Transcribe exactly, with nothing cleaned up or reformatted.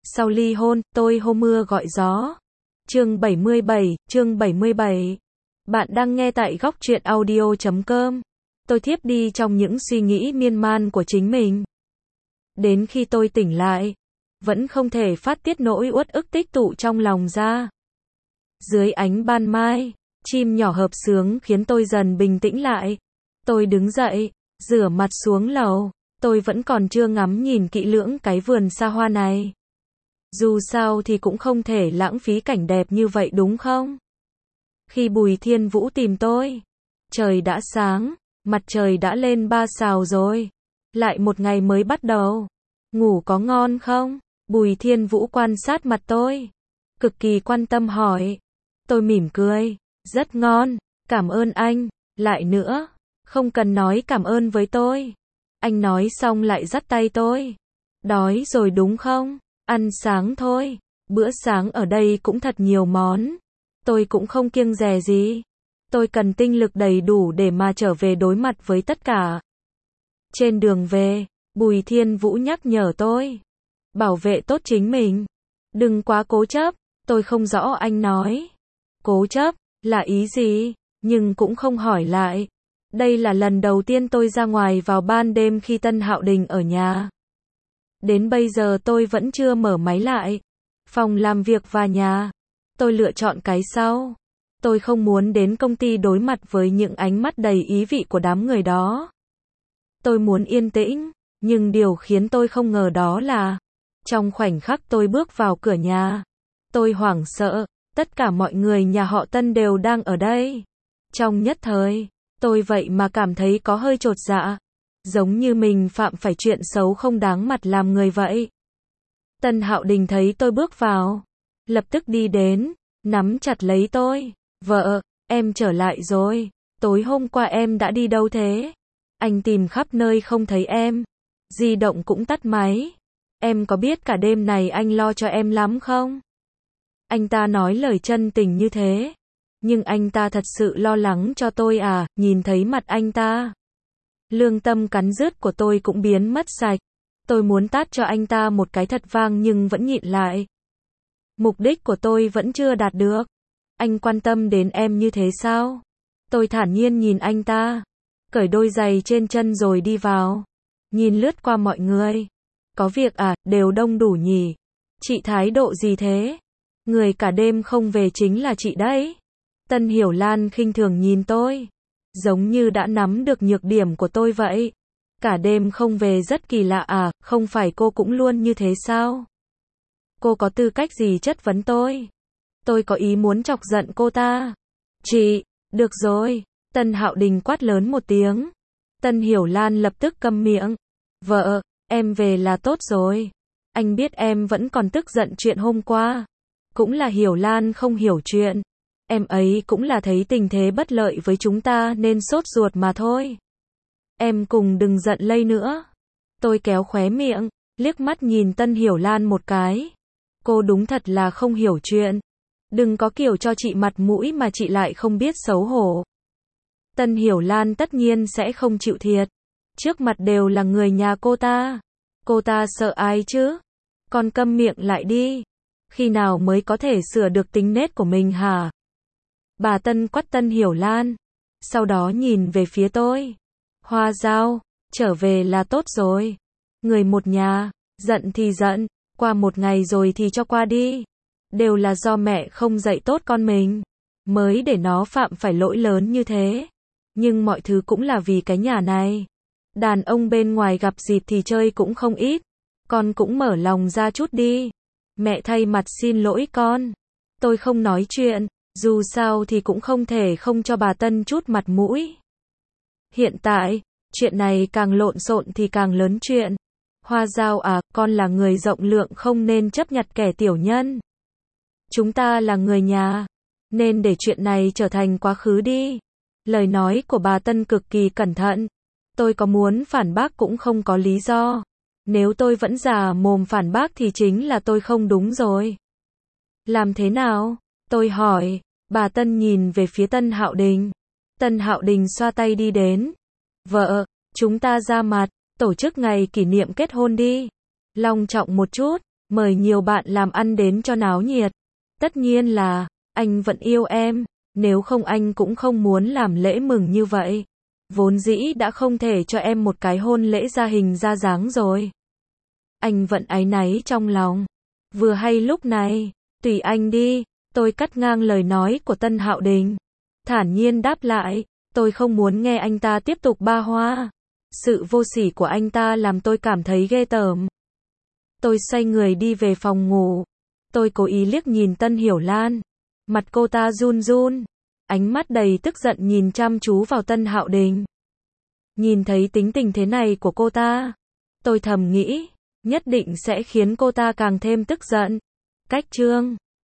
Sau ly hôn, tôi hô mưa gọi gió. Chương bảy mươi bảy, chương bảy mươi bảy. Bạn đang nghe tại góc truyện audio chấm com. Tôi thiếp đi trong những suy nghĩ miên man của chính mình. Đến khi tôi tỉnh lại, vẫn không thể phát tiết nỗi uất ức tích tụ trong lòng ra. Dưới ánh ban mai, chim nhỏ hợp xướng khiến tôi dần bình tĩnh lại. Tôi đứng dậy, rửa mặt xuống lầu. Tôi vẫn còn chưa ngắm nhìn kỹ lưỡng cái vườn xa hoa này. Dù sao thì cũng không thể lãng phí cảnh đẹp như vậy đúng không? Khi Bùi Thiên Vũ tìm tôi, trời đã sáng, mặt trời đã lên ba sào rồi. Lại một ngày mới bắt đầu. Ngủ có ngon không? Bùi Thiên Vũ quan sát mặt tôi, cực kỳ quan tâm hỏi. Tôi mỉm cười, rất ngon, cảm ơn anh. Lại nữa, không cần nói cảm ơn với tôi. Anh nói xong lại dắt tay tôi. Đói rồi đúng không? Ăn sáng thôi. Bữa sáng ở đây cũng thật nhiều món. Tôi cũng không kiêng dè gì. Tôi cần tinh lực đầy đủ để mà trở về đối mặt với tất cả. Trên đường về, Bùi Thiên Vũ nhắc nhở tôi. Bảo vệ tốt chính mình. Đừng quá cố chấp. Tôi không rõ anh nói. Cố chấp, là ý gì? Nhưng cũng không hỏi lại. Đây là lần đầu tiên tôi ra ngoài vào ban đêm khi Tân Hạo Đình ở nhà. Đến bây giờ tôi vẫn chưa mở máy lại. Phòng làm việc và nhà. Tôi lựa chọn cái sau. Tôi không muốn đến công ty đối mặt với những ánh mắt đầy ý vị của đám người đó. Tôi muốn yên tĩnh, nhưng điều khiến tôi không ngờ đó là, trong khoảnh khắc tôi bước vào cửa nhà, tôi hoảng sợ, tất cả mọi người nhà họ Tân đều đang ở đây. Trong nhất thời, tôi vậy mà cảm thấy có hơi chột dạ, giống như mình phạm phải chuyện xấu không đáng mặt làm người vậy. Tân Hạo Đình thấy tôi bước vào, lập tức đi đến, nắm chặt lấy tôi. Vợ, em trở lại rồi. Tối hôm qua em đã đi đâu thế? Anh tìm khắp nơi không thấy em. Di động cũng tắt máy. Em có biết cả đêm này anh lo cho em lắm không? Anh ta nói lời chân tình như thế. Nhưng anh ta thật sự lo lắng cho tôi à? Nhìn thấy mặt anh ta, lương tâm cắn rứt của tôi cũng biến mất sạch. Tôi muốn tát cho anh ta một cái thật vang nhưng vẫn nhịn lại. Mục đích của tôi vẫn chưa đạt được. Anh quan tâm đến em như thế sao? Tôi thản nhiên nhìn anh ta, cởi đôi giày trên chân rồi đi vào. Nhìn lướt qua mọi người. Có việc à, đều đông đủ nhỉ? Chị thái độ gì thế? Người cả đêm không về chính là chị đấy. Tân Hiểu Lan khinh thường nhìn tôi, giống như đã nắm được nhược điểm của tôi vậy. Cả đêm không về rất kỳ lạ à, không phải cô cũng luôn như thế sao? Cô có tư cách gì chất vấn tôi? Tôi có ý muốn chọc giận cô ta. Chị, được rồi. Tân Hạo Đình quát lớn một tiếng. Tân Hiểu Lan lập tức câm miệng. Vợ, em về là tốt rồi. Anh biết em vẫn còn tức giận chuyện hôm qua. Cũng là Hiểu Lan không hiểu chuyện. Em ấy cũng là thấy tình thế bất lợi với chúng ta nên sốt ruột mà thôi. Em cùng đừng giận lây nữa. Tôi kéo khóe miệng, liếc mắt nhìn Tân Hiểu Lan một cái. Cô đúng thật là không hiểu chuyện. Đừng có kiểu cho chị mặt mũi mà chị lại không biết xấu hổ. Tân Hiểu Lan tất nhiên sẽ không chịu thiệt. Trước mặt đều là người nhà cô ta. Cô ta sợ ai chứ? Con câm miệng lại đi. Khi nào mới có thể sửa được tính nết của mình hả? Bà Tân quát Tân Hiểu Lan. Sau đó nhìn về phía tôi. Hoa Dao, trở về là tốt rồi. Người một nhà, giận thì giận, qua một ngày rồi thì cho qua đi. Đều là do mẹ không dạy tốt con mình, mới để nó phạm phải lỗi lớn như thế. Nhưng mọi thứ cũng là vì cái nhà này. Đàn ông bên ngoài gặp dịp thì chơi cũng không ít. Con cũng mở lòng ra chút đi. Mẹ thay mặt xin lỗi con. Tôi không nói chuyện, dù sao thì cũng không thể không cho bà Tân chút mặt mũi. Hiện tại, chuyện này càng lộn xộn thì càng lớn chuyện. Hoa Dao à, con là người rộng lượng không nên chấp nhặt kẻ tiểu nhân. Chúng ta là người nhà, nên để chuyện này trở thành quá khứ đi. Lời nói của bà Tân cực kỳ cẩn thận. Tôi có muốn phản bác cũng không có lý do. Nếu tôi vẫn già mồm phản bác thì chính là tôi không đúng rồi. Làm thế nào? Tôi hỏi. Bà Tân nhìn về phía Tân Hạo Đình. Tân Hạo Đình xoa tay đi đến. Vợ, chúng ta ra mặt, tổ chức ngày kỷ niệm kết hôn đi. Long trọng một chút. mời nhiều bạn làm ăn đến cho náo nhiệt. Tất nhiên là, anh vẫn yêu em, nếu không anh cũng không muốn làm lễ mừng như vậy. Vốn dĩ đã không thể cho em một cái hôn lễ ra hình ra dáng rồi. Anh vẫn áy náy trong lòng. Vừa hay lúc này, tùy anh đi, tôi cắt ngang lời nói của Tân Hạo Đình. Thản nhiên đáp lại, tôi không muốn nghe anh ta tiếp tục ba hoa. Sự vô sỉ của anh ta làm tôi cảm thấy ghê tởm. Tôi xoay người đi về phòng ngủ. Tôi cố ý liếc nhìn Tân Hiểu Lan. Mặt cô ta run run, ánh mắt đầy tức giận nhìn chăm chú vào Tân Hạo Đình. Nhìn thấy tính tình thế này của cô ta, tôi thầm nghĩ, nhất định sẽ khiến cô ta càng thêm tức giận. Cách chương